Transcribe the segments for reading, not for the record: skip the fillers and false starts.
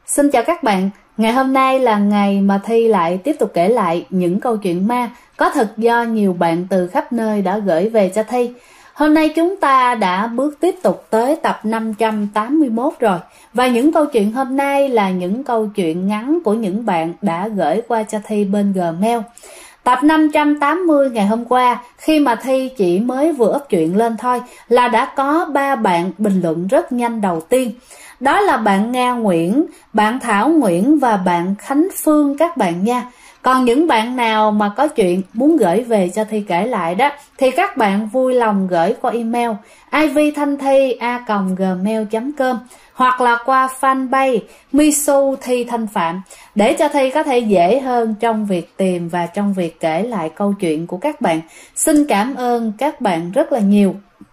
Xin chào các bạn, ngày hôm nay là ngày mà Thi lại tiếp tục kể lại những câu chuyện ma có thật do nhiều bạn từ khắp nơi đã gửi về cho Thi. Hôm nay chúng ta đã bước tiếp tục tới tập 581 rồi. Và những câu chuyện hôm nay là những câu chuyện ngắn của những bạn đã gửi qua cho Thi bên Gmail. Tập 580 ngày hôm qua, khi mà Thi chỉ mới vừa up chuyện lên thôi là đã có 3 bạn bình luận rất nhanh đầu tiên. Đó là bạn Nga Nguyễn, bạn Thảo Nguyễn và bạn Khánh Phương các bạn nha. Còn những bạn nào mà có chuyện muốn gửi về cho Thi kể lại đó thì các bạn vui lòng gửi qua email ivthanthi@gmail.com hoặc là qua fanpage Misu Thi Thanh Phạm để cho Thi có thể dễ hơn trong việc tìm và trong việc kể lại câu chuyện của các bạn. Xin cảm ơn các bạn rất là nhiều.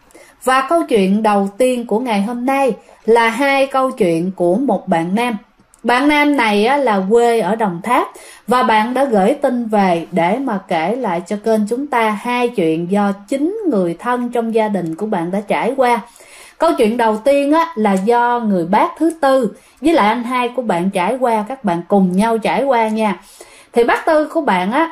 Và câu chuyện đầu tiên của ngày hôm nay là 2 câu chuyện của một bạn nam. Bạn nam này là quê ở Đồng Tháp và bạn đã gửi tin về để mà kể lại cho kênh chúng ta 2 chuyện do chính người thân trong gia đình của bạn đã trải qua. Câu chuyện đầu tiên là do người bác thứ tư với lại anh hai của bạn trải qua, các bạn cùng nhau trải qua nha. Thì bác Tư của bạn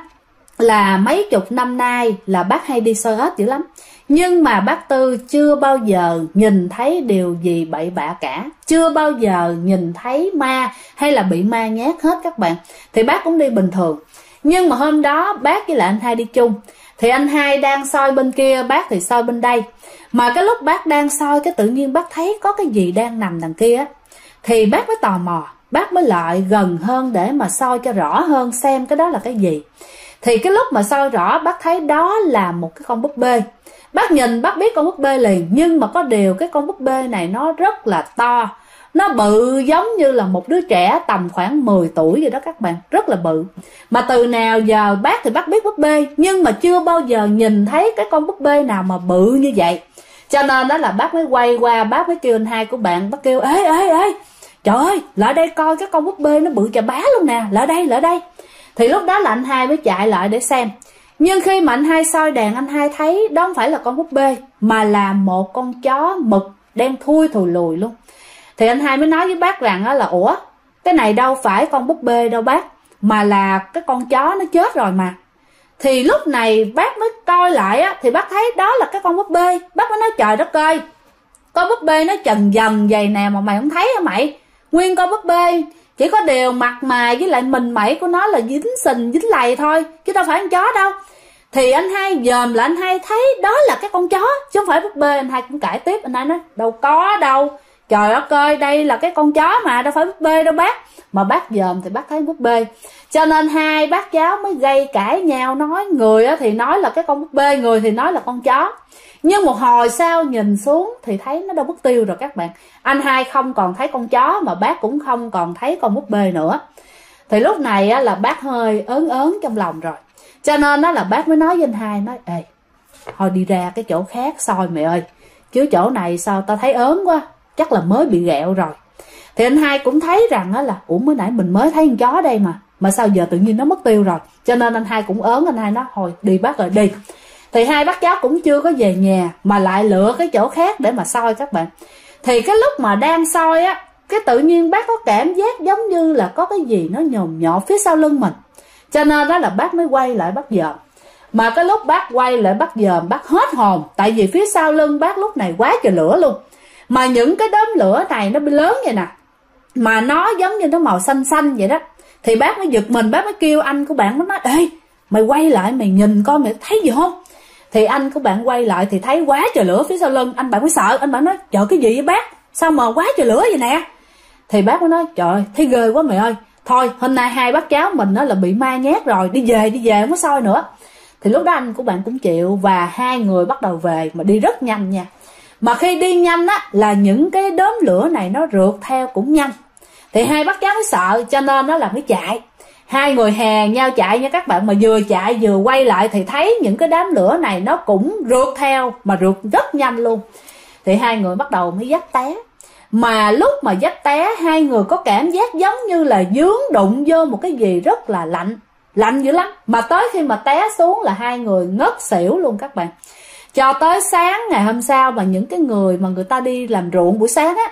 là mấy chục năm nay là bác hay đi soi ếch dữ lắm. Nhưng mà bác Tư chưa bao giờ nhìn thấy điều gì bậy bạ cả. Chưa bao giờ nhìn thấy ma hay là bị ma nhát hết các bạn. Thì bác cũng đi bình thường. Nhưng mà hôm đó bác với lại anh hai đi chung. Thì anh hai đang soi bên kia, bác thì soi bên đây. Mà cái lúc bác đang soi cái tự nhiên bác thấy có cái gì đang nằm đằng kia. Thì bác mới tò mò, bác mới lại gần hơn để mà soi cho rõ hơn xem cái đó là cái gì. Thì cái lúc mà soi rõ bác thấy đó là một cái con búp bê. Bác nhìn bác biết con búp bê liền. Nhưng mà có điều cái con búp bê này nó rất là to. Nó bự giống như là một đứa trẻ tầm khoảng 10 tuổi vậy đó các bạn. Rất là bự. Mà từ nào giờ bác thì bác biết búp bê, nhưng mà chưa bao giờ nhìn thấy cái con búp bê nào mà bự như vậy. Cho nên đó là bác mới quay qua, bác mới kêu anh hai của bạn. Bác kêu ê trời ơi, lại đây coi cái con búp bê nó bự chà bá luôn nè. Lại đây. Thì lúc đó là anh hai mới chạy lại để xem. Nhưng khi mà anh hai soi đèn, anh hai thấy đó không phải là con búp bê mà là một con chó mực đen thui thùi lùi luôn. Thì anh hai mới nói với bác rằng là ủa, cái này đâu phải con búp bê đâu bác, mà là cái con chó nó chết rồi mà. Thì lúc này bác mới coi lại thì bác thấy đó là cái con búp bê. Bác mới nói trời đất ơi, con búp bê nó trần dần vậy nè mà mày không thấy hả mày? Nguyên con búp bê, chỉ có điều mặt mày với lại mình mẩy của nó là dính sình dính lầy thôi, chứ đâu phải con chó đâu. Thì anh hai dòm là anh hai thấy đó là cái con chó chứ không phải búp bê. Anh hai cũng cãi tiếp, anh hai nói đâu có đâu, trời đất ơi, đây là cái con chó mà, đâu phải búp bê đâu bác. Mà bác dòm thì bác thấy búp bê. Cho nên hai bác cháu mới gây cãi nhau, nói người thì nói là cái con búp bê, người thì nói là con chó. Nhưng một hồi sau nhìn xuống thì thấy nó đâu mất tiêu rồi các bạn. Anh hai không còn thấy con chó mà bác cũng không còn thấy con búp bê nữa. Thì lúc này là bác hơi ớn trong lòng rồi. Cho nên là bác mới nói với anh hai, nói ê, thôi đi ra cái chỗ khác soi mẹ ơi, chứ chỗ này sao tao thấy ớn quá, chắc là mới bị ghẹo rồi. Thì anh hai cũng thấy rằng là ủa mới nãy mình mới thấy con chó đây mà sao giờ tự nhiên nó mất tiêu rồi. Cho nên anh hai cũng ớn, anh hai nói thôi đi bác ơi đi. Thì hai bác cháu cũng chưa có về nhà mà lại lựa cái chỗ khác để mà soi các bạn. Thì cái lúc mà đang soi cái tự nhiên bác có cảm giác giống như là có cái gì nó nhồm nhọ phía sau lưng mình. Cho nên đó là bác mới quay lại bác dòm. Mà cái lúc bác quay lại bác dòm, bác hết hồn. Tại vì phía sau lưng bác lúc này quá trời lửa luôn. Mà những cái đốm lửa này nó bị lớn vậy nè, mà nó giống như nó màu xanh xanh vậy đó. Thì bác mới giật mình, bác mới kêu anh của bạn, nó nói ê, mày quay lại mày nhìn coi mày thấy gì không. Thì anh của bạn quay lại thì thấy quá trời lửa phía sau lưng. Anh bạn mới sợ, anh bạn nói trời cái gì vậy bác, sao mà quá trời lửa vậy nè. Thì bác mới nói trời thấy ghê quá mày ơi, thôi hôm nay hai bác cháu mình là bị ma nhát rồi, đi về không có soi nữa. Thì lúc đó anh của bạn cũng chịu và hai người bắt đầu về, mà đi rất nhanh nha. Mà khi đi nhanh là những cái đốm lửa này nó rượt theo cũng nhanh. Thì hai bác cháu mới sợ, cho nên là mới chạy. Hai người hè nhau chạy nha các bạn, mà vừa chạy vừa quay lại thì thấy những cái đám lửa này nó cũng rượt theo, mà rượt rất nhanh luôn. Thì hai người bắt đầu mới dắt té. Mà lúc mà dắt té, hai người có cảm giác giống như là dướng đụng vô một cái gì rất là lạnh dữ lắm. Mà tới khi mà té xuống là hai người ngất xỉu luôn các bạn. Cho tới sáng ngày hôm sau mà những cái người mà người ta đi làm ruộng buổi sáng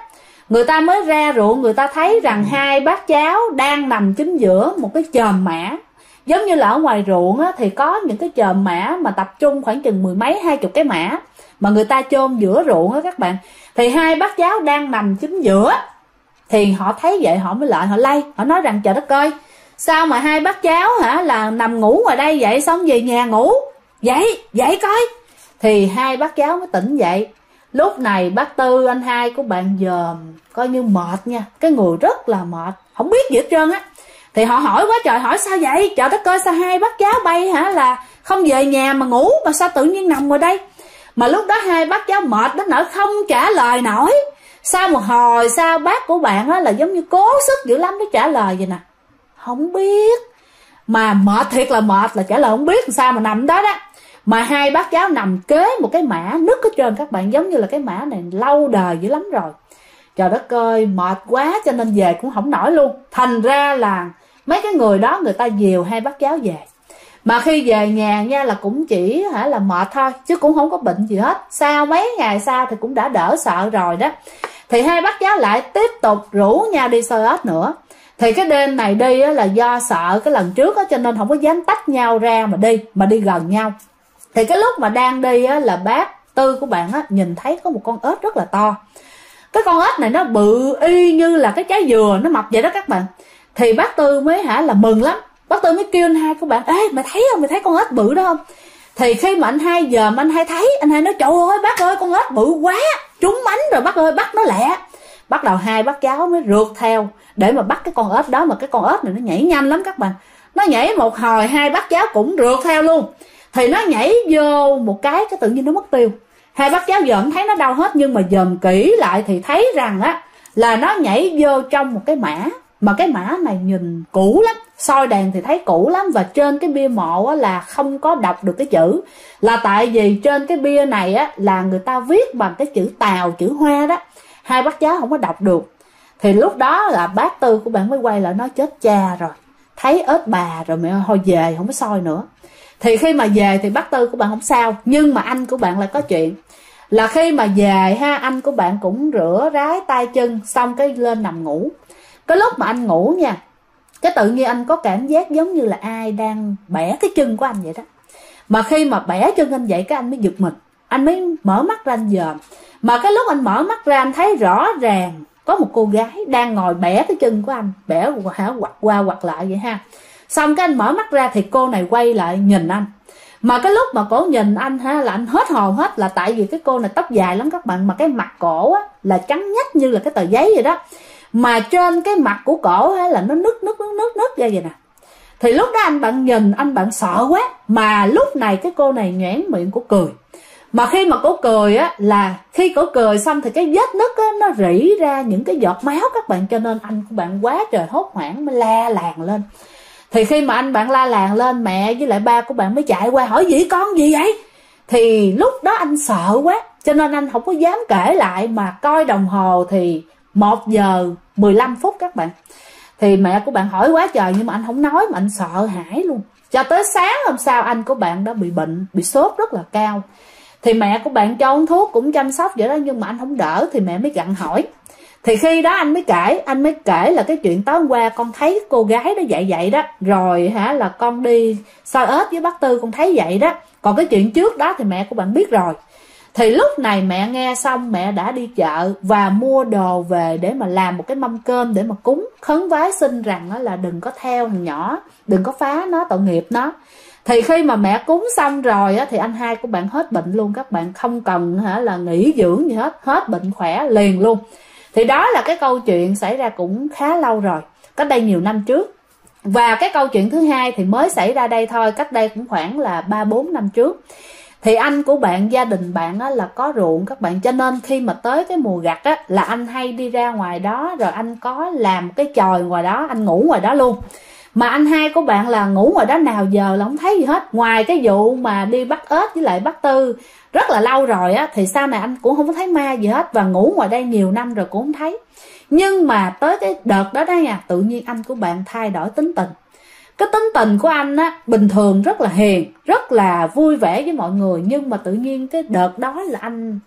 người ta mới ra ruộng, người ta thấy rằng hai bác cháu đang nằm chính giữa một cái chòm mã. Giống như là ở ngoài ruộng á, thì có những cái chòm mã mà tập trung khoảng chừng 10 mấy 20 cái mã mà người ta chôn giữa ruộng á các bạn. Thì hai bác cháu đang nằm chính giữa. Thì họ thấy vậy họ mới lại họ lay, họ nói rằng trời đất ơi, sao mà hai bác cháu là nằm ngủ ngoài đây vậy, xong về nhà ngủ dậy coi. Thì hai bác cháu mới tỉnh dậy. Lúc này bác Tư anh hai của bạn dòm coi như mệt nha, cái người rất là mệt, không biết gì hết trơn á. Thì họ hỏi quá trời, hỏi sao vậy, trời đất ơi sao hai bác cháu bay là không về nhà mà ngủ, mà sao tự nhiên nằm ngoài đây. Mà lúc đó hai bác cháu mệt đến nỗi không trả lời nổi. Sau một hồi sau bác của bạn là giống như cố sức dữ lắm để trả lời vậy nè, không biết. Mà mệt thiệt là mệt, là trả lời không biết làm sao mà nằm đó đó. Mà hai bác cháu nằm kế một cái mã nứt hết trơn các bạn, giống như là cái mã này lâu đời dữ lắm rồi. Trời đất ơi, mệt quá cho nên về cũng không nổi luôn. Thành ra là mấy cái người đó người ta dìu hai bác cháu về. Mà khi về nhà nha là cũng chỉ là mệt thôi, chứ cũng không có bệnh gì hết. Sau mấy ngày sau thì cũng đã đỡ sợ rồi đó. Thì hai bác cháu lại tiếp tục rủ nhau đi soi ếch nữa. Thì cái đêm này đi là do sợ cái lần trước cho nên không có dám tách nhau ra mà đi gần nhau. Thì cái lúc mà đang đi là bác Tư của bạn nhìn thấy có một con ếch rất là to. Cái con ếch này nó bự y như là cái trái dừa, nó mập vậy đó các bạn. Thì bác Tư mới là mừng lắm. Bác Tư mới kêu anh hai của bạn, ê mày thấy không, mày thấy con ếch bự đó không? Thì khi mà anh hai dòm, anh hai thấy, anh hai nói trời ơi bác ơi, con ếch bự quá, trúng mánh rồi bác ơi, bắt nó lẹ. Bắt đầu hai bác cháu mới rượt theo để mà bắt cái con ếch đó. Mà cái con ếch này nó nhảy nhanh lắm các bạn, nó nhảy một hồi hai bác cháu cũng rượt theo luôn. Thì nó nhảy vô một cái tự nhiên nó mất tiêu. Hai bác cháu dòm thấy nó đâu hết, nhưng mà dòm kỹ lại thì thấy rằng là nó nhảy vô trong một cái mã. Mà cái mã này nhìn cũ lắm, soi đèn thì thấy cũ lắm. Và trên cái bia mộ là không có đọc được cái chữ, là tại vì trên cái bia này là người ta viết bằng cái chữ Tàu, chữ Hoa đó. Hai bác cháu không có đọc được. Thì lúc đó là bác Tư của bạn mới quay lại nói chết cha rồi, thấy ếch bà rồi mẹ ơi, thôi về không có soi nữa. Thì khi mà về thì bác Tư của bạn không sao, nhưng mà anh của bạn lại có chuyện. Là khi mà về anh của bạn cũng rửa rái tay chân xong cái lên nằm ngủ. Cái lúc mà anh ngủ nha, cái tự nhiên anh có cảm giác giống như là ai đang bẻ cái chân của anh vậy đó. Mà khi mà bẻ chân anh vậy cái anh mới giật mình, anh mới mở mắt ra anh dòm. Mà cái lúc anh mở mắt ra anh thấy rõ ràng có một cô gái đang ngồi bẻ cái chân của anh, bẻ quặt qua quặt lại vậy ha. Xong cái anh mở mắt ra thì cô này quay lại nhìn anh. Mà cái lúc mà cổ nhìn anh là anh hết hồn hết, là tại vì cái cô này tóc dài lắm các bạn, mà cái mặt cổ là trắng nhách như là cái tờ giấy vậy đó. Mà trên cái mặt của cổ là nó nứt ra vậy nè. Thì lúc đó anh bạn nhìn, anh bạn sợ quá. Mà lúc này cái cô này nhoẻn miệng của cười. Mà khi mà cổ cười là khi cổ cười xong thì cái vết nứt nó rỉ ra những cái giọt máu các bạn. Cho nên anh của bạn quá trời hốt hoảng mới la làng lên. Thì khi mà anh bạn la làng lên, mẹ với lại ba của bạn mới chạy qua hỏi gì con gì vậy. Thì lúc đó anh sợ quá cho nên anh không có dám kể lại, mà coi đồng hồ thì 1 giờ 15 phút các bạn. Thì mẹ của bạn hỏi quá trời nhưng mà anh không nói, mà anh sợ hãi luôn. Cho tới sáng hôm sau anh của bạn đã bị bệnh, bị sốt rất là cao. Thì mẹ của bạn cho uống thuốc cũng chăm sóc vậy đó, nhưng mà anh không đỡ. Thì mẹ mới gặng hỏi. Thì khi đó anh mới kể là cái chuyện tối hôm qua con thấy cô gái đó vậy đó. Rồi là con đi soi ếch với bác Tư con thấy vậy đó. Còn cái chuyện trước đó thì mẹ của bạn biết rồi. Thì lúc này mẹ nghe xong mẹ đã đi chợ và mua đồ về để mà làm một cái mâm cơm để mà cúng, khấn vái xin rằng là đừng có theo thằng nhỏ, đừng có phá nó, tội nghiệp nó. Thì khi mà mẹ cúng xong rồi thì anh hai của bạn hết bệnh luôn các bạn, không cần là nghỉ dưỡng gì hết bệnh khỏe liền luôn. Thì đó là cái câu chuyện xảy ra cũng khá lâu rồi, cách đây nhiều năm trước. Và cái câu chuyện thứ hai thì mới xảy ra đây thôi, cách đây cũng khoảng là 3-4 năm trước. Thì anh của bạn, gia đình bạn là có ruộng các bạn, cho nên khi mà tới cái mùa gặt là anh hay đi ra ngoài đó, rồi anh có làm cái chòi ngoài đó, anh ngủ ngoài đó luôn. Mà anh hai của bạn là ngủ ngoài đó nào giờ là không thấy gì hết, ngoài cái vụ mà đi bắt ếch với lại bắt Tư rất là lâu rồi thì sau này anh cũng không có thấy ma gì hết, và ngủ ngoài đây nhiều năm rồi cũng không thấy. Nhưng mà tới cái đợt đó nha, tự nhiên anh của bạn thay đổi tính tình. Cái tính tình của anh bình thường rất là hiền, rất là vui vẻ với mọi người, nhưng mà tự nhiên cái đợt đó là anh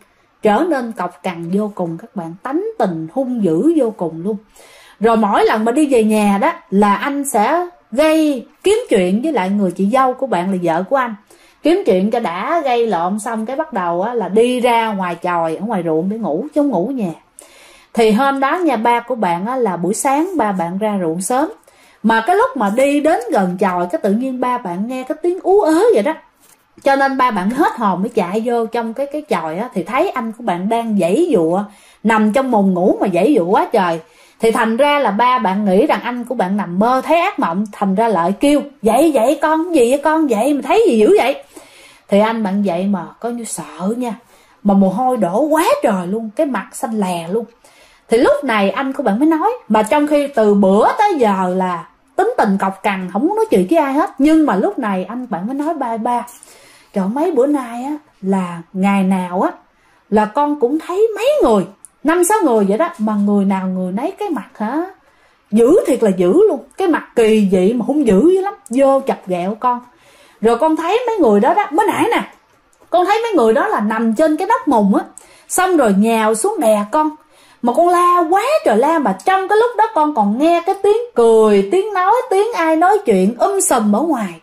trở nên cọc cằn vô cùng các bạn, tánh tình hung dữ vô cùng luôn. Rồi mỗi lần mà đi về nhà đó là anh sẽ kiếm chuyện với lại người chị dâu của bạn là vợ của anh, kiếm chuyện cho đã gây lộn xong cái bắt đầu là đi ra ngoài chòi ở ngoài ruộng để ngủ chứ không ngủ ở nhà. Thì hôm đó nhà ba của bạn là buổi sáng ba bạn ra ruộng sớm, mà cái lúc mà đi đến gần chòi cái tự nhiên ba bạn nghe cái tiếng ú ớ vậy đó, cho nên ba bạn hết hồn mới chạy vô trong cái chòi á, thì thấy anh của bạn đang giãy giụa nằm trong mùng ngủ mà giãy giụa quá trời. Thì thành ra là ba bạn nghĩ rằng anh của bạn nằm mơ thấy ác mộng, thành ra lại kêu dậy con, gì vậy con, dậy mà thấy gì dữ vậy. Thì anh bạn dậy mà có như sợ nha, mà mồ hôi đổ quá trời luôn, cái mặt xanh lè luôn. Thì lúc này anh của bạn mới nói, mà trong khi từ bữa tới giờ là tính tình cọc cằn, không muốn nói chuyện với ai hết, nhưng mà lúc này anh bạn mới nói ba trời, mấy bữa nay á là ngày nào á là con cũng thấy mấy người, 5-6 người vậy đó, mà người nào người nấy cái mặt hả dữ thiệt là dữ luôn, cái mặt kỳ dị mà hung dữ dữ lắm, vô chọc ghẹo con. Rồi con thấy mấy người đó đó, mới nãy nè con thấy mấy người đó là nằm trên cái nóc mùng á, xong rồi nhào xuống đè con, mà con la quá trời la, mà trong cái lúc đó con còn nghe cái tiếng cười, tiếng nói, tiếng ai nói chuyện sùm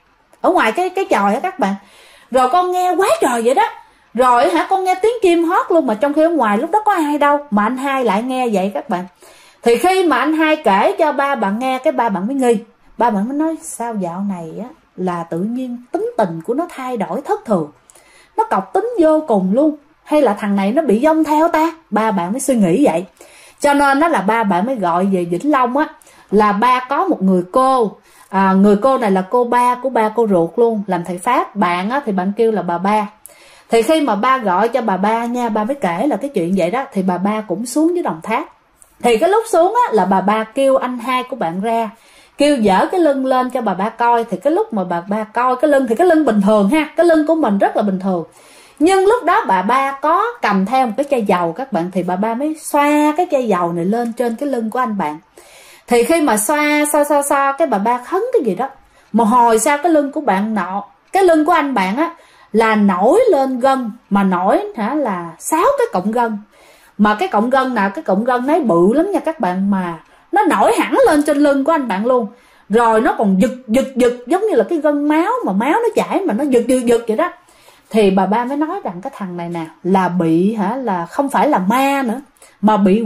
ở ngoài cái chòi á các bạn. Rồi con nghe quá trời vậy đó, rồi con nghe tiếng chim hót luôn, mà trong khi ở ngoài lúc đó có ai đâu, mà anh hai lại nghe vậy các bạn. Thì khi mà anh hai kể cho ba bạn nghe, cái ba bạn mới nghi, ba bạn mới nói sao dạo này á là tự nhiên tính tình của nó thay đổi thất thường, nó cọc tính vô cùng luôn, hay là thằng này nó bị vong theo ta. Ba bạn mới suy nghĩ vậy, cho nên đó là ba bạn mới gọi về Vĩnh Long á, là ba có một người cô, người cô này là cô ba của ba cô ruột luôn, làm thầy Pháp. Bạn á thì bạn kêu là bà ba. Thì khi mà ba gọi cho bà ba nha, ba mới kể là cái chuyện vậy đó, thì bà ba cũng xuống dưới Đồng Tháp. Thì cái lúc xuống á là bà ba kêu anh hai của bạn ra, kêu dở cái lưng lên cho bà ba coi. Thì cái lúc mà bà ba coi cái lưng thì cái lưng bình thường ha, cái lưng của mình rất là bình thường, nhưng lúc đó bà ba có cầm theo một cái chai dầu các bạn. Thì bà ba mới xoa cái chai dầu này lên trên cái lưng của anh bạn. Thì khi mà xoa cái bà ba khấn cái gì đó, một hồi sau cái lưng của bạn cái lưng của anh bạn á là nổi lên gân, mà nổi là 6 cái cọng gân, mà cái cọng gân nào cái cọng gân nấy bự lắm nha các bạn, mà nó nổi hẳn lên trên lưng của anh bạn luôn. Rồi nó còn giật giống như là cái gân máu, mà máu nó chảy mà nó giật vậy đó. Thì bà ba mới nói rằng cái thằng này nè là bị là không phải là ma nữa, mà bị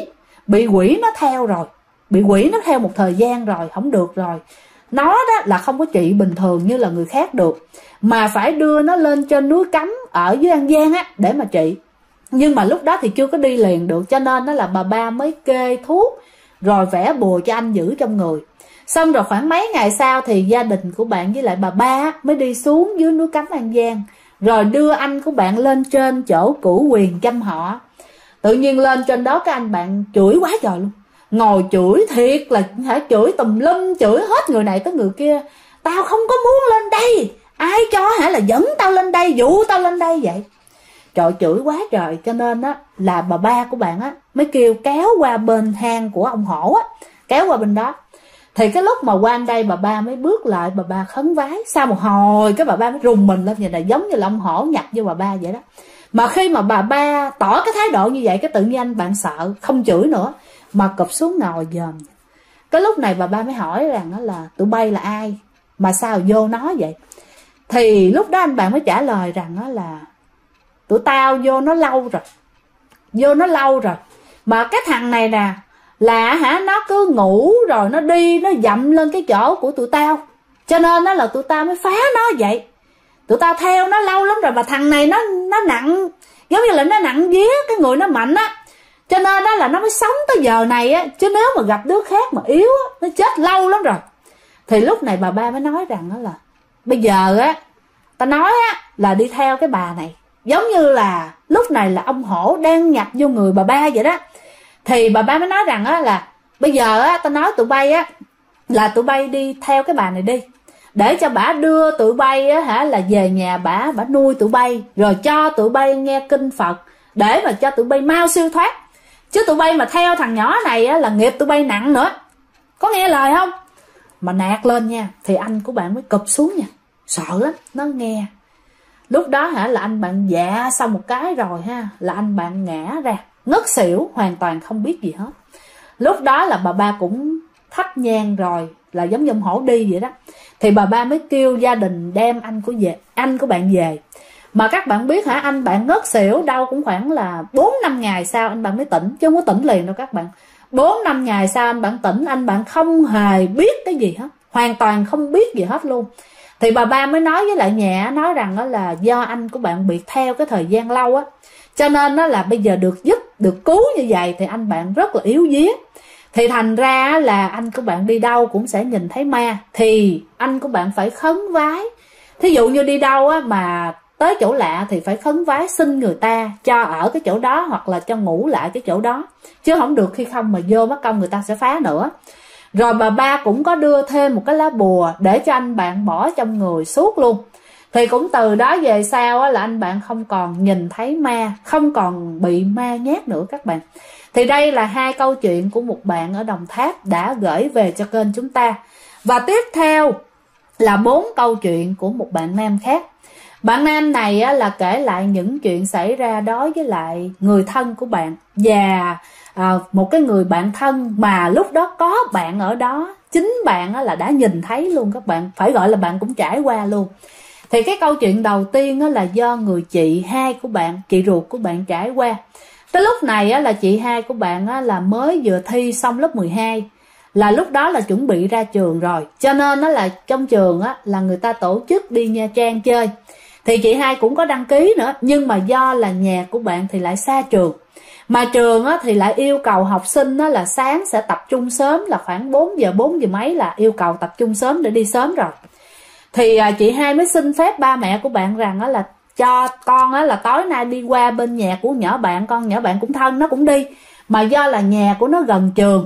quỷ nó theo rồi, bị quỷ nó theo một thời gian rồi, không được rồi. Nó đó là không có trị bình thường như là người khác được, mà phải đưa nó lên trên núi Cấm ở dưới An Giang á để mà trị. Nhưng mà lúc đó thì chưa có đi liền được, cho nên đó là bà ba mới kê thuốc rồi vẽ bùa cho anh giữ trong người. Xong rồi khoảng mấy ngày sau thì gia đình của bạn với lại bà ba mới đi xuống dưới núi Cấm An Giang, rồi đưa anh của bạn lên trên chỗ cửu quyền chăm họ. Tự nhiên lên trên đó cái anh bạn chửi quá trời luôn, ngồi chửi thiệt là chửi tùm lum, chửi hết người này tới người kia. Tao không có muốn lên đây, ai cho là dẫn tao lên đây, dụ tao lên đây vậy. Trời, chửi quá trời, cho nên á là bà ba của bạn á mới kêu kéo qua bên hang của ông Hổ á, kéo qua bên đó. Thì cái lúc mà qua đây bà ba mới bước lại, bà ba khấn vái. Sau một hồi cái bà ba mới rùng mình lên vậy này, giống như là ông Hổ nhập vô bà ba vậy đó. Mà khi mà bà ba tỏ cái thái độ như vậy, cái tự nhiên anh bạn sợ, không chửi nữa mà cụp xuống ngồi dòm. Cái lúc này bà ba mới hỏi rằng đó là tụi bay là ai mà sao vô nói vậy. Thì lúc đó anh bạn mới trả lời rằng đó là tụi tao vô nó lâu rồi, mà cái thằng này nè là nó cứ ngủ rồi nó đi, nó dậm lên cái chỗ của tụi tao, cho nên đó là tụi tao mới phá nó vậy. Tụi tao theo nó lâu lắm rồi, mà thằng này nó nặng, giống như là nó nặng vía, cái người nó mạnh á, cho nên đó là nó mới sống tới giờ này á, chứ nếu mà gặp đứa khác mà yếu á, nó chết lâu lắm rồi. Thì lúc này bà ba mới nói rằng đó là bây giờ á tao nói á là đi theo cái bà này, giống như là lúc này là ông Hổ đang nhập vô người bà ba vậy đó. Thì bà ba mới nói rằng á là bây giờ á tao nói tụi bay á là tụi bay đi theo cái bà này đi, để cho bả đưa tụi bay á là về nhà bả nuôi tụi bay, rồi cho tụi bay nghe kinh Phật để mà cho tụi bay mau siêu thoát. Chứ tụi bay mà theo thằng nhỏ này á là nghiệp tụi bay nặng nữa, có nghe lời không? Mà nạt lên nha, thì anh của bạn mới cụp xuống nha, sợ lắm. Nó nghe Lúc đó là anh bạn dạ xong một cái rồi là anh bạn ngã ra ngất xỉu, hoàn toàn không biết gì hết. Lúc đó là bà ba cũng thắp nhang rồi, là giống như ông hổ đi vậy đó. Thì bà ba mới kêu gia đình đem anh của bạn về. Mà các bạn biết anh bạn ngất xỉu đâu cũng khoảng là 4-5 ngày sau anh bạn mới tỉnh, chứ không có tỉnh liền đâu các bạn. 4-5 ngày sau anh bạn tỉnh, anh bạn không hề biết cái gì hết, hoàn toàn không biết gì hết luôn. Thì bà ba mới nói với lại nhà, nói rằng đó là do anh của bạn bị theo cái thời gian lâu á, cho nên đó là bây giờ được giúp, được cứu như vậy thì anh bạn rất là yếu vía. Thì thành ra là anh của bạn đi đâu cũng sẽ nhìn thấy ma, thì anh của bạn phải khấn vái. Thí dụ như đi đâu á mà tới chỗ lạ thì phải khấn vái xin người ta cho ở cái chỗ đó, hoặc là cho ngủ lại cái chỗ đó, chứ không được khi không mà vô mất công người ta sẽ phá nữa. Rồi bà ba cũng có đưa thêm một cái lá bùa để cho anh bạn bỏ trong người suốt luôn. Thì cũng từ đó về sau á, là anh bạn không còn nhìn thấy ma, không còn bị ma nhát nữa các bạn. Thì đây là 2 câu chuyện của một bạn ở Đồng Tháp đã gửi về cho kênh chúng ta. Và tiếp theo là 4 câu chuyện của một bạn nam khác. Bạn nam này á, là kể lại những chuyện xảy ra đối với lại người thân của bạn, và một cái người bạn thân mà lúc đó có bạn ở đó, chính bạn á, là đã nhìn thấy luôn các bạn, phải gọi là bạn cũng trải qua luôn. Thì cái câu chuyện đầu tiên á, là do người chị hai của bạn, chị ruột của bạn trải qua. Cái lúc này á, là chị hai của bạn á, là mới vừa thi xong lớp 12, là lúc đó là chuẩn bị ra trường rồi, cho nên á, là trong trường á, là người ta tổ chức đi Nha Trang chơi. Thì chị hai cũng có đăng ký nữa, nhưng mà do là nhà của bạn thì lại xa trường, mà trường á, thì lại yêu cầu học sinh á, là sáng sẽ tập trung sớm, là khoảng 4 giờ mấy là yêu cầu tập trung sớm để đi sớm rồi. Thì chị hai mới xin phép ba mẹ của bạn rằng á, là cho con á, là tối nay đi qua bên nhà của nhỏ bạn, con nhỏ bạn cũng thân nó cũng đi, mà do là nhà của nó gần trường,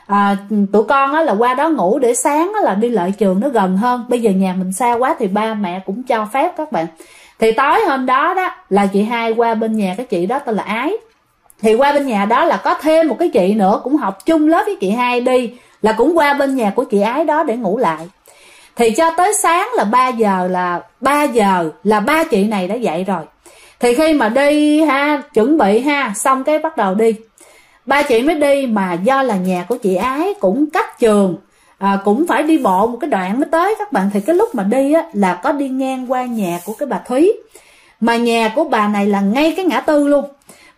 tụi con á, là qua đó ngủ để sáng á, là đi lại trường nó gần hơn. Bây giờ nhà mình xa quá thì ba mẹ cũng cho phép các bạn. Thì tối hôm đó đó là chị hai qua bên nhà cái chị đó tên là Ái. Thì qua bên nhà đó là có thêm một cái chị nữa cũng học chung lớp với chị hai đi, là cũng qua bên nhà của chị Ái đó để ngủ lại. Thì cho tới sáng là 3 giờ là ba chị này đã dậy rồi. Thì khi mà đi chuẩn bị xong cái bắt đầu đi. Ba chị mới đi, mà do là nhà của chị Ái cũng cách trường, cũng phải đi bộ một cái đoạn mới tới các bạn. Thì cái lúc mà đi á, là có đi ngang qua nhà của cái bà Thúy, mà nhà của bà này là ngay cái ngã tư luôn.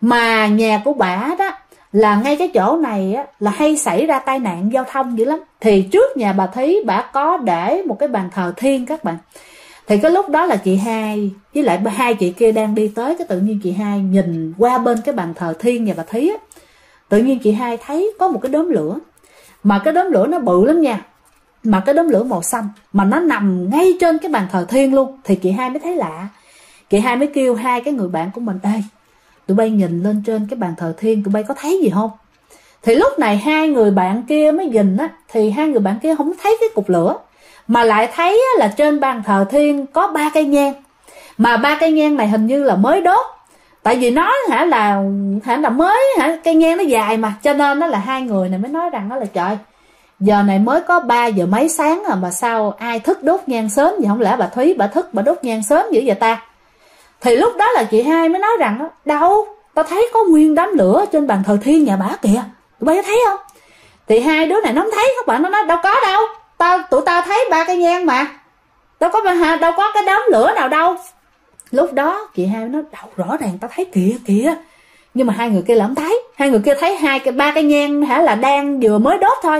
Mà nhà của bà đó là ngay cái chỗ này á, là hay xảy ra tai nạn giao thông dữ lắm. Thì trước nhà bà Thúy bà có để một cái bàn thờ thiên các bạn. Thì cái lúc đó là chị hai với lại hai chị kia đang đi tới, cái tự nhiên chị hai nhìn qua bên cái bàn thờ thiên nhà bà Thúy á, tự nhiên chị hai thấy có một cái đốm lửa, mà cái đốm lửa nó bự lắm nha, mà cái đốm lửa màu xanh, mà nó nằm ngay trên cái bàn thờ thiên luôn. Thì chị hai mới thấy lạ, chị hai mới kêu hai cái người bạn của mình: ê, tụi bay nhìn lên trên cái bàn thờ thiên, tụi bay có thấy gì không? Thì lúc này hai người bạn kia mới nhìn á, thì hai người bạn kia không thấy cái cục lửa, mà lại thấy là trên bàn thờ thiên có 3 cây nhang, mà 3 cây nhang này hình như là mới đốt. Tại vì nói là mới cây nhang nó dài mà, cho nên đó là hai người này mới nói rằng đó là trời, giờ này mới có 3 giờ mấy sáng mà sao ai thức đốt nhang sớm vậy, không lẽ bà Thúy bà thức bà đốt nhang sớm dữ vậy ta? Thì lúc đó là chị hai mới nói rằng đó, đâu, tao thấy có nguyên đám lửa trên bàn thờ thiên nhà bả kìa, tụi bay có thấy không? Thì hai đứa này nó không thấy các bạn, nó nói đâu có đâu, tụi tao thấy 3 cây nhang mà, đâu có cái đám lửa nào đâu. Lúc đó chị hai nói đâu, rõ ràng tao thấy kìa, nhưng mà hai người kia là không thấy. Hai người kia thấy 3 cây nhang là đang vừa mới đốt thôi.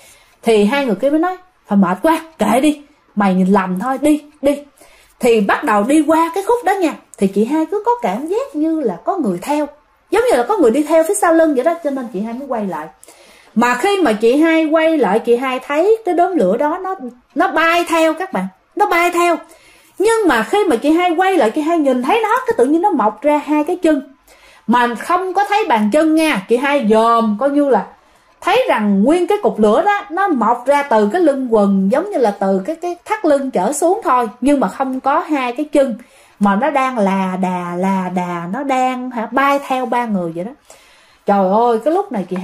Thì hai người kia mới nói thôi mệt quá, kệ đi, mày nhìn lầm thôi, đi. Thì bắt đầu đi qua cái khúc đó nha, thì chị hai cứ có cảm giác như là có người theo, giống như là có người đi theo phía sau lưng vậy đó, cho nên chị hai mới quay lại. Mà khi mà chị hai quay lại, chị hai thấy cái đốm lửa đó nó bay theo các bạn, nó bay theo. Nhưng mà khi mà chị hai quay lại, chị hai nhìn thấy nó, cái tự nhiên nó mọc ra 2 cái chân, mà không có thấy bàn chân nha. Chị hai dòm coi như là thấy rằng nguyên cái cục lửa đó nó mọc ra từ cái lưng quần, giống như là từ cái thắt lưng trở xuống thôi, nhưng mà không có 2 cái chân, mà nó đang là đà nó đang bay theo 3 người vậy đó. Trời ơi, cái lúc này chị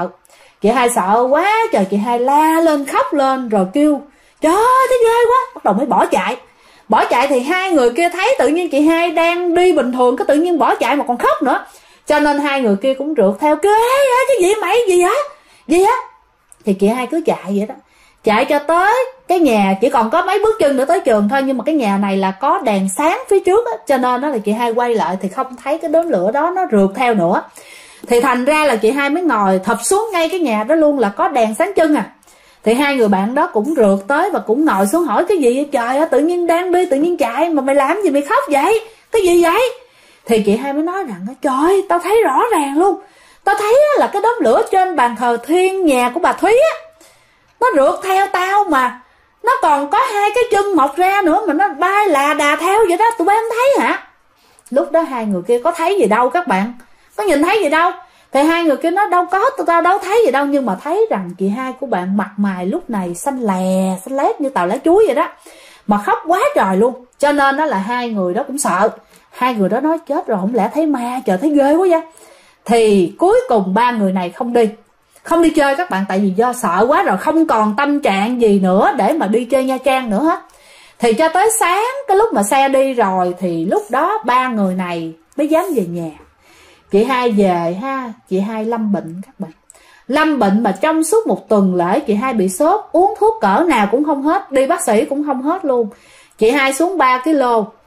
hai sợ quá trời, chị hai la lên khóc lên rồi kêu trời ơi thấy ghê quá, bắt đầu mới bỏ chạy. Bỏ chạy thì hai người kia thấy tự nhiên chị hai đang đi bình thường, cái tự nhiên bỏ chạy mà còn khóc nữa, cho nên hai người kia cũng rượt theo kêu cái gì mày, gì á. Thì chị hai cứ chạy vậy đó, chạy cho tới cái nhà, chỉ còn có mấy bước chân nữa tới trường thôi, nhưng mà cái nhà này là có đèn sáng phía trước á, cho nên đó là chị hai quay lại thì không thấy cái đốm lửa đó nó rượt theo nữa. Thì thành ra là chị hai mới ngồi thập xuống ngay cái nhà đó luôn, là có đèn sáng chân à. Thì hai người bạn đó cũng rượt tới và cũng ngồi xuống hỏi cái gì vậy trời ơi, tự nhiên đang đi tự nhiên chạy mà mày làm gì mày khóc vậy, cái gì vậy? Thì chị hai mới nói rằng trời ơi, tao thấy rõ ràng luôn, tao thấy là cái đốm lửa trên bàn thờ thiên nhà của bà Thúy á, nó rượt theo tao mà nó còn có hai cái chân mọc ra nữa mà nó bay là đà theo vậy đó, tụi bay không thấy hả? Lúc đó hai người kia có thấy gì đâu các bạn, có nhìn thấy gì đâu. Thì hai người kia nói đâu có, tao đâu thấy gì đâu, nhưng mà thấy rằng chị hai của bạn mặt mày lúc này xanh lè xanh lét như tàu lá chuối vậy đó, mà khóc quá trời luôn. Cho nên đó là hai người đó cũng sợ, hai người đó nói chết rồi, không lẽ thấy ma, trời thấy ghê quá vậy. Thì cuối cùng ba người này không đi chơi các bạn, tại vì do sợ quá rồi không còn tâm trạng gì nữa để mà đi chơi Nha Trang nữa hết. Thì cho tới sáng, cái lúc mà xe đi rồi thì lúc đó ba người này mới dám về nhà. Chị hai về ha, chị hai lâm bệnh các bạn, lâm bệnh mà trong suốt một tuần lễ chị hai bị sốt, uống thuốc cỡ nào cũng không hết, đi bác sĩ cũng không hết luôn. Chị hai xuống 3 kg.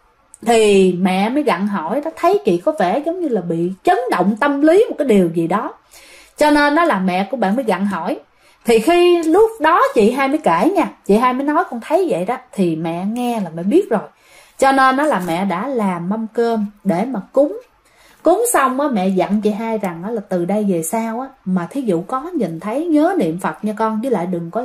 Thì mẹ mới gặng hỏi đó, thấy chị có vẻ giống như là bị chấn động tâm lý một cái điều gì đó, cho nên đó là mẹ của bạn mới gặng hỏi. Thì khi lúc đó chị hai mới kể nha, chị hai mới nói con thấy vậy đó, thì mẹ nghe là mẹ biết rồi, cho nên đó là mẹ đã làm mâm cơm để mà cúng. Cúng xong á, mẹ dặn chị hai rằng là từ đây về sau á, mà thí dụ có nhìn thấy nhớ niệm Phật nha con, với lại đừng có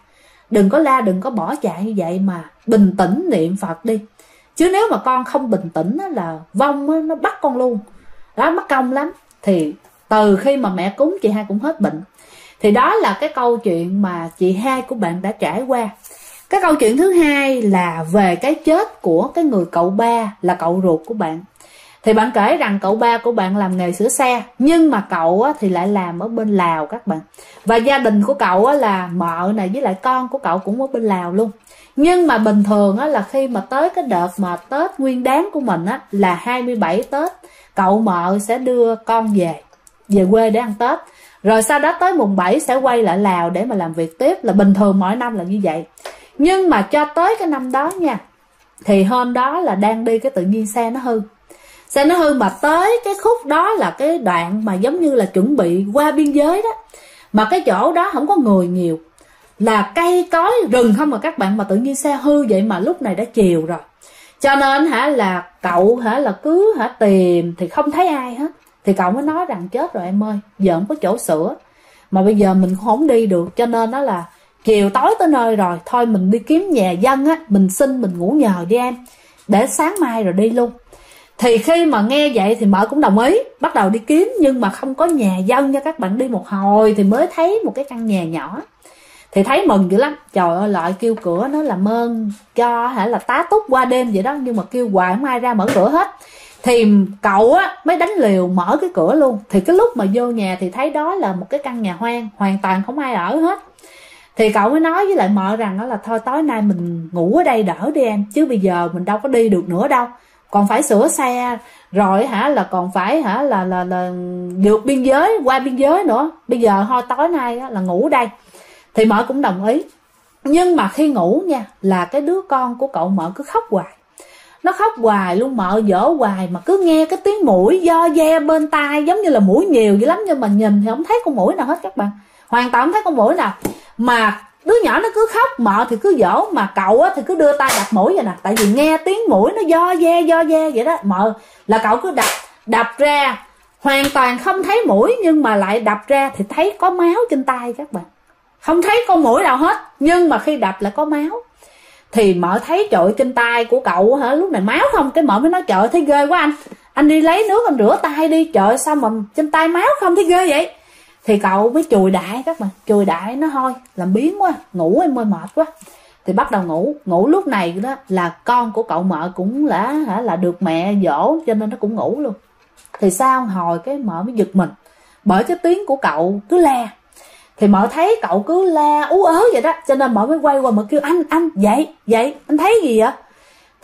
la, đừng có bỏ chạy như vậy, mà bình tĩnh niệm Phật đi. Chứ nếu mà con không bình tĩnh á, là vong á, nó bắt con luôn đó, mất công lắm. Thì từ khi mà mẹ cúng chị hai cũng hết bệnh. Thì đó là cái câu chuyện mà chị hai của bạn đã trải qua. Cái câu chuyện thứ hai là về cái chết của cái người cậu ba, là cậu ruột của bạn. Thì bạn kể rằng cậu ba của bạn làm nghề sửa xe, nhưng mà cậu á, thì lại làm ở bên Lào các bạn. Và gia đình của cậu á, là mợ này với lại con của cậu cũng ở bên Lào luôn. Nhưng mà bình thường á, là khi mà tới cái đợt mà Tết Nguyên Đán của mình á, là 27 Tết, cậu mợ sẽ đưa con về quê để ăn Tết. Rồi sau đó tới mùng 7 sẽ quay lại Lào để mà làm việc tiếp, là bình thường mỗi năm là như vậy. Nhưng mà cho tới cái năm đó nha, thì hôm đó là đang đi cái tự nhiên xe nó hư. Xe nó hư mà tới cái khúc đó là cái đoạn mà giống như là chuẩn bị qua biên giới đó. Mà cái chỗ đó không có người nhiều, là cây cối rừng không mà các bạn, mà tự nhiên xe hư vậy mà lúc này đã chiều rồi. Cho nên là cậu là cứ tìm thì không thấy ai hết. Thì cậu mới nói rằng chết rồi em ơi, giờ không có chỗ sửa, mà bây giờ mình cũng không đi được, cho nên đó là chiều tối tới nơi rồi, thôi mình đi kiếm nhà dân á, mình xin mình ngủ nhờ đi em, để sáng mai rồi đi luôn. Thì khi mà nghe vậy thì mợ cũng đồng ý, bắt đầu đi kiếm, nhưng mà không có nhà dân nha các bạn. Đi một hồi thì mới thấy một cái căn nhà nhỏ. Thì thấy mừng dữ lắm, trời ơi, lại kêu cửa nó làm ơn cho là tá túc qua đêm vậy đó, nhưng mà kêu hoài không ai ra mở cửa hết. Thì cậu á mới đánh liều mở cái cửa luôn. Thì cái lúc mà vô nhà thì thấy đó là một cái căn nhà hoang, hoàn toàn không ai ở hết. Thì cậu mới nói với lại mợ rằng đó là thôi tối nay mình ngủ ở đây đỡ đi em, chứ bây giờ mình đâu có đi được nữa đâu, còn phải sửa xe rồi là còn phải là vượt biên giới, qua biên giới nữa, bây giờ thôi tối nay là ngủ đây. Thì mợ cũng đồng ý. Nhưng mà khi ngủ nha, là cái đứa con của cậu mợ cứ khóc hoài, nó khóc hoài luôn, mợ dỗ hoài mà cứ nghe cái tiếng mũi do ve bên tai, giống như là mũi nhiều dữ lắm, nhưng mà nhìn thì không thấy con mũi nào hết các bạn, hoàn toàn không thấy con mũi nào. Mà đứa nhỏ nó cứ khóc, mợ thì cứ dỗ, mà cậu á thì cứ đưa tay đập mũi vậy nè, tại vì nghe tiếng mũi nó do ve vậy đó. Mợ là cậu cứ đập ra, hoàn toàn không thấy mũi, nhưng mà lại đập ra thì thấy có máu trên tay các bạn, không thấy con mũi nào hết, nhưng mà khi đập lại có máu. Thì mợ thấy trời trên tay của cậu lúc này máu không, cái mợ mới nói trời thấy ghê quá anh đi lấy nước anh rửa tay đi, trời sao mà trên tay máu không, thấy ghê vậy. Thì cậu mới chùi đại các bạn, chùi đại nó thôi làm biến quá, ngủ em ơi mệt quá. Thì bắt đầu ngủ lúc này đó là con của cậu mợ cũng là được mẹ dỗ, cho nên nó cũng ngủ luôn. Thì sau hồi cái mợ mới giật mình bởi cái tiếng của cậu cứ la. Thì mợ thấy cậu cứ la ú ớ vậy đó, cho nên mợ mới quay qua mợ kêu anh dậy anh thấy gì vậy.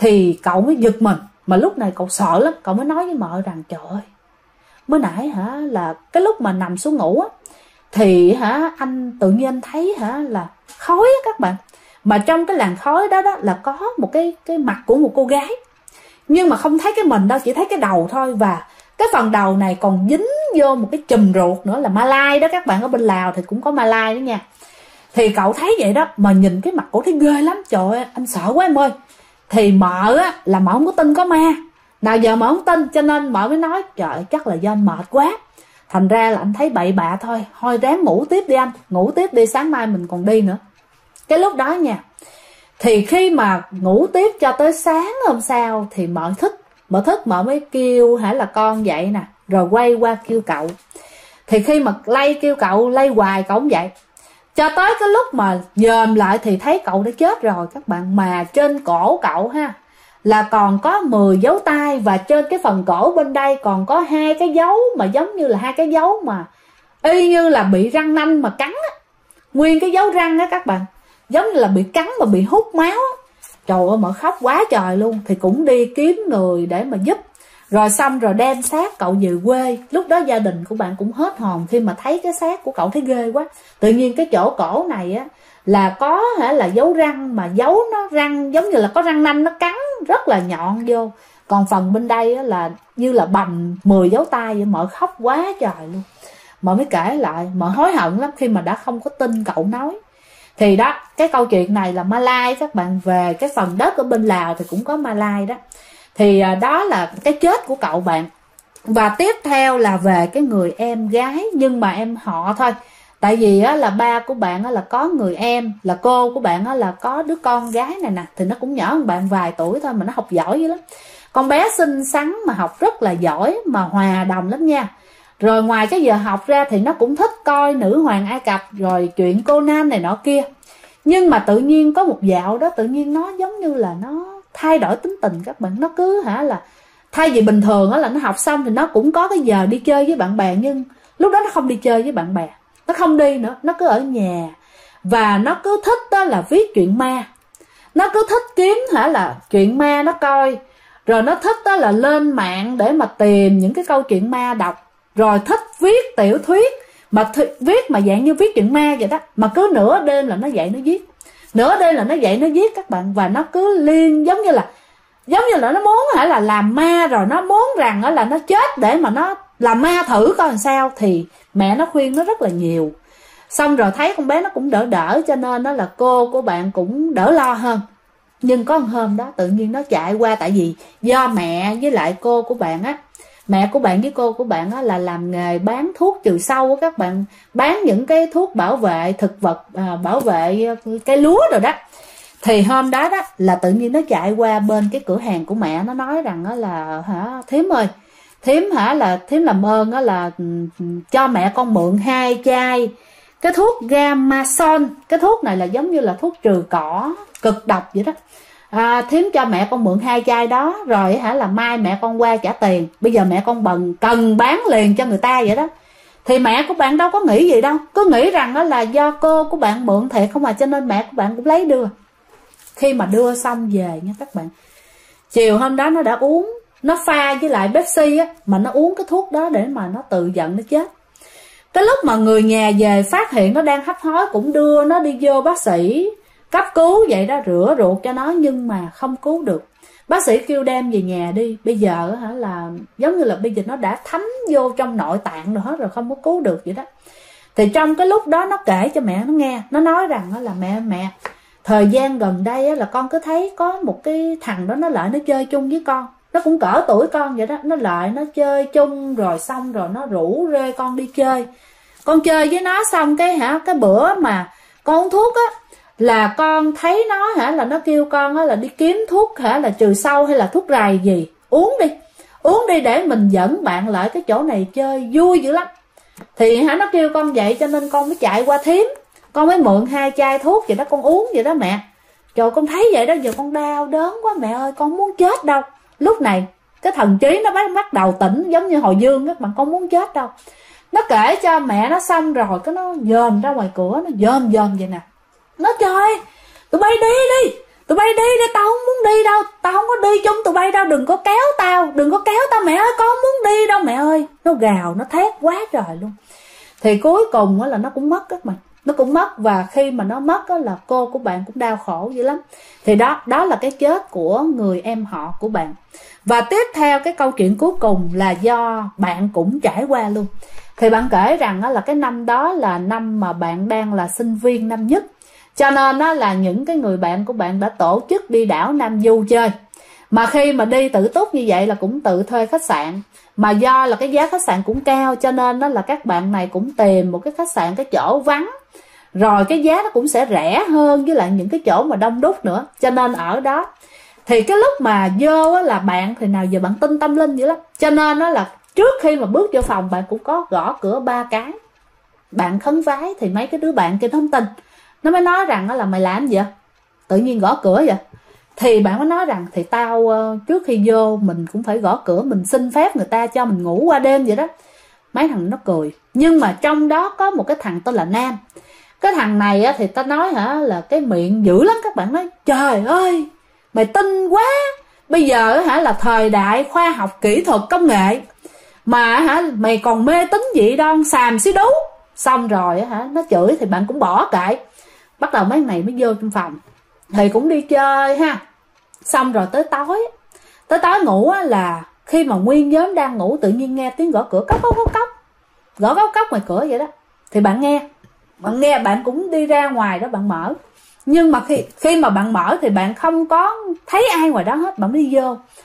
Thì cậu mới giật mình, mà lúc này cậu sợ lắm. Cậu mới nói với mợ rằng trời ơi, mới nãy là cái lúc mà nằm xuống ngủ á, thì anh tự nhiên anh thấy là khói á các bạn. Mà trong cái làn khói đó là có một cái mặt của một cô gái, nhưng mà không thấy cái mình đâu, chỉ thấy cái đầu thôi. Và cái phần đầu này còn dính vô một cái chùm ruột nữa là Malai đó các bạn. Ở bên Lào thì cũng có Malai đó nha. Thì cậu thấy vậy đó, mà nhìn cái mặt cổ thấy ghê lắm. Trời ơi, anh sợ quá em ơi. Thì mợ á là mợ không có tin có ma. Nào giờ mợ không tin, cho nên mợ mới nói trời chắc là do anh mệt quá, thành ra là anh thấy bậy bạ thôi. Thôi ráng ngủ tiếp đi anh, ngủ tiếp đi, sáng mai mình còn đi nữa. Cái lúc đó nha, thì khi mà ngủ tiếp cho tới sáng hôm sau thì mợ thức, mợ mới kêu là con dậy nè, rồi quay qua kêu cậu. Thì khi mà kêu cậu lay hoài cậu không dậy, cho tới cái lúc mà dòm lại thì thấy cậu đã chết rồi các bạn. Mà trên cổ cậu là còn có 10 dấu tay, và trên cái phần cổ bên đây còn có 2 cái dấu mà giống như là 2 cái dấu mà y như là bị răng nanh mà cắn á. Nguyên cái dấu răng á các bạn, giống như là bị cắn mà bị hút máu á. Trời ơi, mợ khóc quá trời luôn. Thì cũng đi kiếm người để mà giúp, rồi xong rồi đem xác cậu về quê. Lúc đó gia đình của bạn cũng hết hồn khi mà thấy cái xác của cậu, thấy ghê quá. Tự nhiên cái chỗ cổ này á là có là dấu răng, mà dấu nó răng giống như là có răng nanh nó cắn rất là nhọn vô. Còn phần bên đây á là như là bầm 10 dấu tay vậy. Mợ khóc quá trời luôn. Mợ mới kể lại, mợ hối hận lắm khi mà đã không có tin cậu nói. Thì đó, cái câu chuyện này là Malai các bạn. Về cái phần đất ở bên Lào thì cũng có Malai đó. Thì đó là cái chết của cậu bạn. Và tiếp theo là về cái người em gái, nhưng mà em họ thôi. Tại vì là ba của bạn là có người em, là cô của bạn là có đứa con gái này nè. Thì nó cũng nhỏ hơn bạn vài tuổi thôi mà nó học giỏi dữ lắm. Con bé xinh xắn mà học rất là giỏi, mà hòa đồng lắm nha. Rồi ngoài cái giờ học ra thì nó cũng thích coi Nữ Hoàng Ai Cập, rồi chuyện Conan này nọ kia. Nhưng mà tự nhiên có một dạo đó, tự nhiên nó giống như là nó thay đổi tính tình các bạn. Nó cứ là thay vì bình thường là nó học xong thì nó cũng có cái giờ đi chơi với bạn bè, nhưng lúc đó nó không đi chơi với bạn bè, nó không đi nữa, nó cứ ở nhà. Và nó cứ thích đó là viết chuyện ma. Nó cứ thích kiếm là chuyện ma nó coi. Rồi nó thích đó là lên mạng để mà tìm những cái câu chuyện ma đọc. Rồi thích viết tiểu thuyết, mà viết mà dạng như viết chuyện ma vậy đó. Mà cứ nửa đêm là nó dậy nó viết, nửa đêm là nó dậy nó viết các bạn. Và nó cứ liên giống như là nó muốn là làm ma, rồi nó muốn rằng là nó chết để mà nó làm ma thử coi làm sao. Thì mẹ nó khuyên nó rất là nhiều. Xong rồi thấy con bé nó cũng đỡ, cho nên đó là cô của bạn cũng đỡ lo hơn. Nhưng có một hôm đó tự nhiên nó chạy qua, tại vì do mẹ với lại cô của bạn mẹ của bạn với cô của bạn là làm nghề bán thuốc trừ sâu các bạn, bán những cái thuốc bảo vệ thực vật, bảo vệ cây lúa rồi đó. Thì hôm đó là tự nhiên nó chạy qua bên cái cửa hàng của mẹ, nó nói rằng là thím ơi, thím thím làm ơn là cho mẹ con mượn 2 chai cái thuốc Gamason. Cái thuốc này là giống như là thuốc trừ cỏ cực độc vậy đó. Thím cho mẹ con mượn 2 chai đó, rồi là mai mẹ con qua trả tiền. Bây giờ mẹ con cần bán liền cho người ta vậy đó. Thì mẹ của bạn đâu có nghĩ gì đâu, cứ nghĩ rằng đó là do cô của bạn mượn thiệt không cho nên mẹ của bạn cũng lấy đưa. Khi mà đưa xong về nha các bạn, chiều hôm đó nó đã uống, nó pha với lại Pepsi mà nó uống cái thuốc đó để mà nó tự giận nó chết. Cái lúc mà người nhà về phát hiện nó đang hấp hối, cũng đưa nó đi vô bác sĩ cấp cứu vậy đó, rửa ruột cho nó, nhưng mà không cứu được. Bác sĩ kêu đem về nhà đi. Bây giờ là giống như là bây giờ nó đã thấm vô trong nội tạng rồi hết rồi, không có cứu được vậy đó. Thì trong cái lúc đó nó kể cho mẹ nó nghe, nó nói rằng là mẹ thời gian gần đây là con cứ thấy có một cái thằng đó nó lại nó chơi chung với con, nó cũng cỡ tuổi con vậy đó, nó lại nó chơi chung, rồi xong rồi nó rủ rê con đi chơi. Con chơi với nó xong cái bữa mà con uống thuốc là con thấy nó là nó kêu con là đi kiếm thuốc là trừ sâu hay là thuốc rầy gì, uống đi để mình dẫn bạn lại cái chỗ này chơi vui dữ lắm. Thì nó kêu con vậy, cho nên con mới chạy qua thím, con mới mượn 2 chai thuốc vậy đó, con uống vậy đó mẹ. Trời, con thấy vậy đó, giờ con đau đớn quá mẹ ơi, con muốn chết đâu. Lúc này cái thần trí nó bắt đầu tỉnh, giống như hồi dương các bạn, con muốn chết đâu. Nó kể cho mẹ nó xong rồi cái nó dòm ra ngoài cửa, nó dòm vậy nè. Nó trời, tụi bay đi, tụi bay đi đi, tao không muốn đi đâu, tao không có đi chung tụi bay đâu, đừng có kéo tao mẹ ơi, con không muốn đi đâu mẹ ơi. Nó gào, nó thét quá trời luôn. Thì cuối cùng là nó cũng mất các bạn, nó cũng mất. Và khi mà nó mất là cô của bạn cũng đau khổ dữ lắm. Thì đó là cái chết của người em họ của bạn. Và tiếp theo cái câu chuyện cuối cùng là do bạn cũng trải qua luôn. Thì bạn kể rằng là cái năm đó là năm mà bạn đang là sinh viên năm nhất, cho nên là những cái người bạn của bạn đã tổ chức đi đảo Nam Du chơi. Mà khi mà đi tự túc như vậy là cũng tự thuê khách sạn. Mà do là cái giá khách sạn cũng cao, cho nên là các bạn này cũng tìm một cái khách sạn, cái chỗ vắng, rồi cái giá nó cũng sẽ rẻ hơn với lại những cái chỗ mà đông đúc nữa. Cho nên ở đó thì cái lúc mà vô là bạn thì nào giờ bạn tin tâm linh dữ lắm. Cho nên là trước khi mà bước vô phòng bạn cũng có gõ cửa 3 cái. Bạn khấn vái thì mấy cái đứa bạn kia nó không tin. Nó mới nói rằng là mày làm gì vậy? Tự nhiên gõ cửa vậy. Thì bạn mới nói rằng thì tao trước khi vô mình cũng phải gõ cửa, mình xin phép người ta cho mình ngủ qua đêm vậy đó. Mấy thằng nó cười. Nhưng mà trong đó có một cái thằng tên là Nam. Cái thằng này thì ta nói là cái miệng dữ lắm. Các bạn nói trời ơi mày tin quá, bây giờ là thời đại khoa học kỹ thuật công nghệ mà mày còn mê tín dị đoan xàm xí đú. Xong rồi nó chửi thì bạn cũng bỏ kệ. Bắt đầu mấy này mới vô trong phòng thì cũng đi chơi ha. Xong rồi tới tối ngủ là khi mà nguyên nhóm đang ngủ tự nhiên nghe tiếng gõ cửa cốc cốc cốc cốc, gõ cốc cốc ngoài cửa vậy đó. Thì bạn nghe bạn cũng đi ra ngoài đó bạn mở. Nhưng mà khi mà bạn mở thì bạn không có thấy ai ngoài đó hết. Bạn đi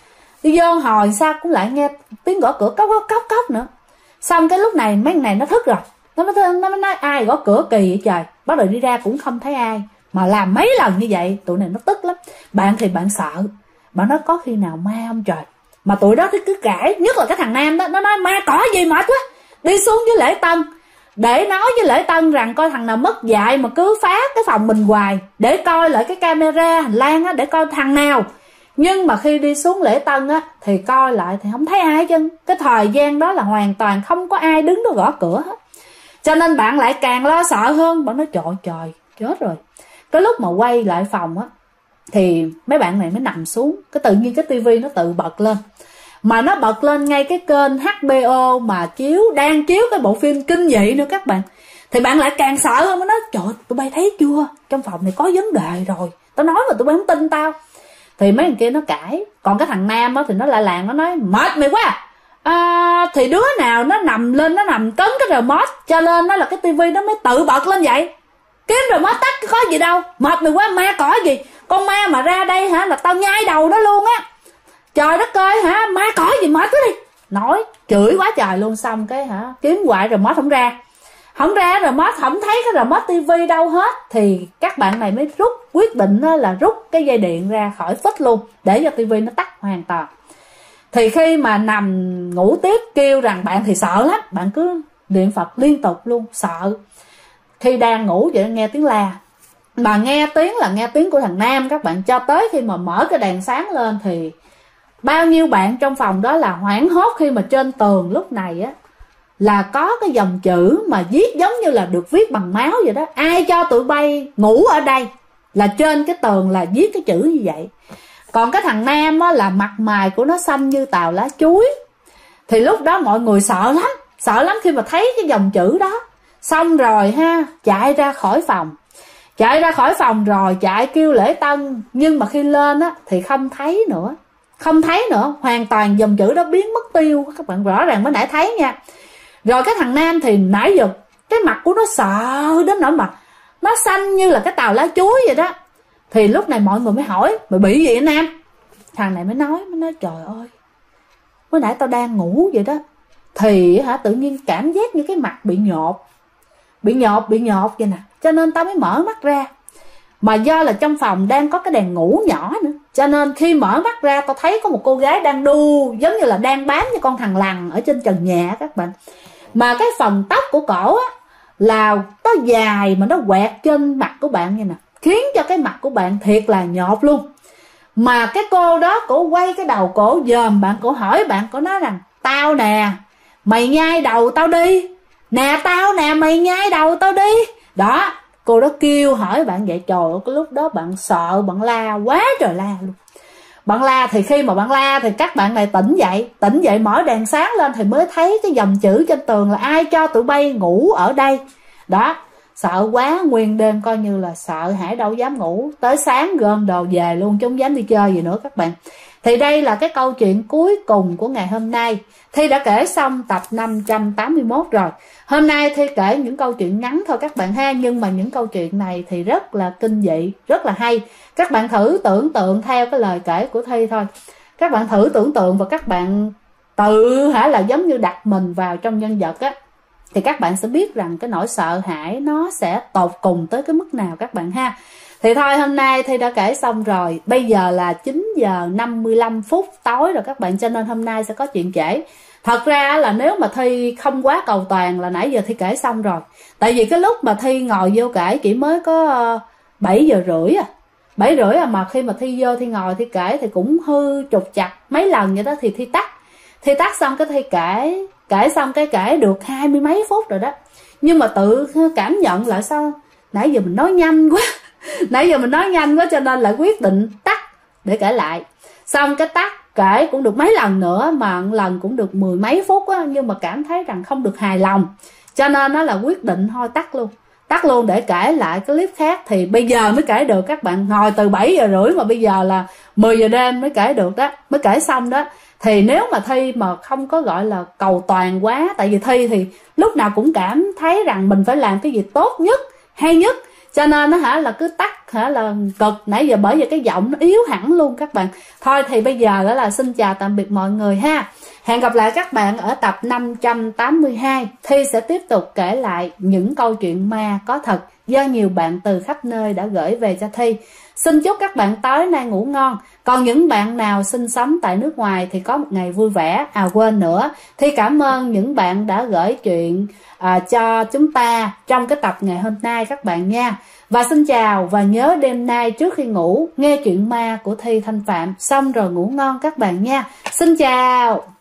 vô hồi sao cũng lại nghe tiếng gõ cửa cốc cốc cốc cốc nữa. Xong cái lúc này mấy này nó thức rồi, nó mới nói ai gõ cửa kỳ vậy trời. Bắt đầu đi ra cũng không thấy ai. Mà làm mấy lần như vậy tụi này nó tức lắm. Bạn thì bạn sợ, bạn nói có khi nào ma không trời. Mà tụi đó cứ cãi. Nhất là cái thằng Nam đó, nó nói ma cỏ gì mệt quá. Đi xuống với Lễ Tân để nói với Lễ Tân rằng coi thằng nào mất dạy mà cứ phá cái phòng mình hoài, để coi lại cái camera hành lang để coi thằng nào. Nhưng mà khi đi xuống Lễ Tân thì coi lại thì không thấy ai chứ. Cái thời gian đó là hoàn toàn không có ai đứng đó gõ cửa hết. Cho nên bạn lại càng lo sợ hơn. Bạn nói trời chết rồi. Cái lúc mà quay lại phòng thì mấy bạn này mới nằm xuống. Cái tự nhiên cái tivi nó tự bật lên. Mà nó bật lên ngay cái kênh HBO mà đang chiếu cái bộ phim kinh dị nữa các bạn. Thì bạn lại càng sợ hơn. Nó nói trời tụi bay thấy chưa, trong phòng này có vấn đề rồi, tao nói mà tụi bay không tin tao. Thì mấy thằng kia nó cãi. Còn cái thằng Nam thì nó lại làng, nó nói mệt mày quá. Thì đứa nào nó nằm lên, nó nằm cấn cái remote, cho nên nó là cái tivi nó mới tự bật lên vậy. Kiếm remote tắt có gì đâu. Mệt mày quá, ma cỏ gì. Con ma mà ra đây là tao nhai đầu nó luôn á. Trời đất ơi ma cỏ gì mệt quá đi. Nói chửi quá trời luôn. Xong cái kiếm hoài remote không ra remote, không thấy cái remote tivi đâu hết. Thì các bạn này mới quyết định là rút cái dây điện ra khỏi phích luôn, để cho tivi nó tắt hoàn toàn. Thì khi mà nằm ngủ tiếp kêu rằng bạn thì sợ lắm, bạn cứ niệm Phật liên tục luôn, sợ. Khi đang ngủ vậy nghe tiếng la, mà nghe tiếng của thằng Nam các bạn. Cho tới khi mà mở cái đèn sáng lên thì bao nhiêu bạn trong phòng đó là hoảng hốt khi mà trên tường lúc này là có cái dòng chữ mà viết giống như là được viết bằng máu vậy đó. Ai cho tụi bay ngủ ở đây, là trên cái tường là viết cái chữ như vậy. Còn cái thằng Nam là mặt mày của nó xanh như tàu lá chuối. Thì lúc đó mọi người sợ lắm khi mà thấy cái dòng chữ đó. Xong rồi chạy ra khỏi phòng rồi chạy kêu Lễ Tân. Nhưng mà khi lên thì không thấy nữa, hoàn toàn dòng chữ đó biến mất tiêu. Các bạn rõ ràng mới nãy thấy nha. Rồi cái thằng Nam thì nãy giờ cái mặt của nó sợ đến nỗi mà nó xanh như là cái tàu lá chuối vậy đó. Thì lúc này mọi người mới hỏi mày bị gì vậy Nam? Thằng này mới nói trời ơi, mới nãy tao đang ngủ vậy đó, thì tự nhiên cảm giác như cái mặt bị nhột vậy nè, cho nên tao mới mở mắt ra. Mà do là trong phòng đang có cái đèn ngủ nhỏ nữa, cho nên khi mở mắt ra tao thấy có một cô gái đang đu, giống như là đang bám như con thằn lằn ở trên trần nhà các bạn. Mà cái phần tóc của cổ là có dài mà nó quẹt trên mặt của bạn như nè, khiến cho cái mặt của bạn thiệt là nhột luôn. Mà cái cô đó cổ quay cái đầu cổ dòm bạn, cổ hỏi bạn, cổ nói rằng tao nè, mày nhai đầu tao đi. Nè tao nè, mày nhai đầu tao đi. Đó, Cô đó kêu hỏi bạn vậy, trời ơi, cái lúc đó bạn sợ, bạn la quá trời la luôn. Bạn la thì khi mà bạn la thì các bạn này tỉnh dậy mở đèn sáng lên thì mới thấy cái dòng chữ trên tường là ai cho tụi bay ngủ ở đây. Đó, sợ quá, nguyên đêm coi như là sợ hãi đâu dám ngủ, tới sáng gom đồ về luôn chứ không dám đi chơi gì nữa các bạn. Thì đây là cái câu chuyện cuối cùng của ngày hôm nay. Thi đã kể xong tập 581 rồi. Hôm nay Thi kể những câu chuyện ngắn thôi các bạn ha, nhưng mà những câu chuyện này thì rất là kinh dị, rất là hay. Các bạn thử tưởng tượng theo cái lời kể của Thi thôi. Các bạn thử tưởng tượng và các bạn tự là giống như đặt mình vào trong nhân vật á, thì các bạn sẽ biết rằng cái nỗi sợ hãi nó sẽ tột cùng tới cái mức nào các bạn ha. Thì thôi hôm nay Thi đã kể xong rồi. Bây giờ là 9 giờ 55 phút tối rồi các bạn, cho nên hôm nay sẽ có chuyện kể. Thật ra là nếu mà Thi không quá cầu toàn là nãy giờ Thi kể xong rồi. Tại vì cái lúc mà Thi ngồi vô kể chỉ mới có 7 giờ rưỡi à. 7 rưỡi à, mà khi mà Thi vô Thi ngồi Thi kể thì cũng hư trục chặt mấy lần vậy đó thì Thi tắt. Thi tắt xong cái Thi kể xong cái kể được 20 mấy phút rồi đó. Nhưng mà tự cảm nhận lại sao nãy giờ mình nói nhanh quá. Nãy giờ mình nói nhanh quá cho nên lại quyết định tắt để kể lại. Xong cái tắt kể cũng được mấy lần nữa, mà lần cũng được 10 mấy phút á, nhưng mà cảm thấy rằng không được hài lòng, cho nên nó là quyết định thôi tắt luôn để kể lại cái clip khác. Thì bây giờ mới kể được các bạn, ngồi từ 7 giờ rưỡi mà bây giờ là 10 giờ đêm mới kể được đó, mới kể xong đó. Thì nếu mà Thi mà không có gọi là cầu toàn quá, tại vì Thi thì lúc nào cũng cảm thấy rằng mình phải làm cái gì tốt nhất, hay nhất, cho nên nó là cứ tắt là cực. Nãy giờ bởi vì cái giọng nó yếu hẳn luôn các bạn. Thôi thì bây giờ đó là xin chào tạm biệt mọi người ha. Hẹn gặp lại các bạn ở tập 582. Thi sẽ tiếp tục kể lại những câu chuyện ma có thật do nhiều bạn từ khắp nơi đã gửi về cho Thi. Xin chúc các bạn tối nay ngủ ngon. Còn những bạn nào sinh sống tại nước ngoài thì có một ngày vui vẻ. Quên nữa, Thi cảm ơn những bạn đã gửi chuyện cho chúng ta trong cái tập ngày hôm nay các bạn nha. Và xin chào, và nhớ đêm nay trước khi ngủ nghe chuyện ma của Thi Thanh Phạm xong rồi ngủ ngon các bạn nha. Xin chào.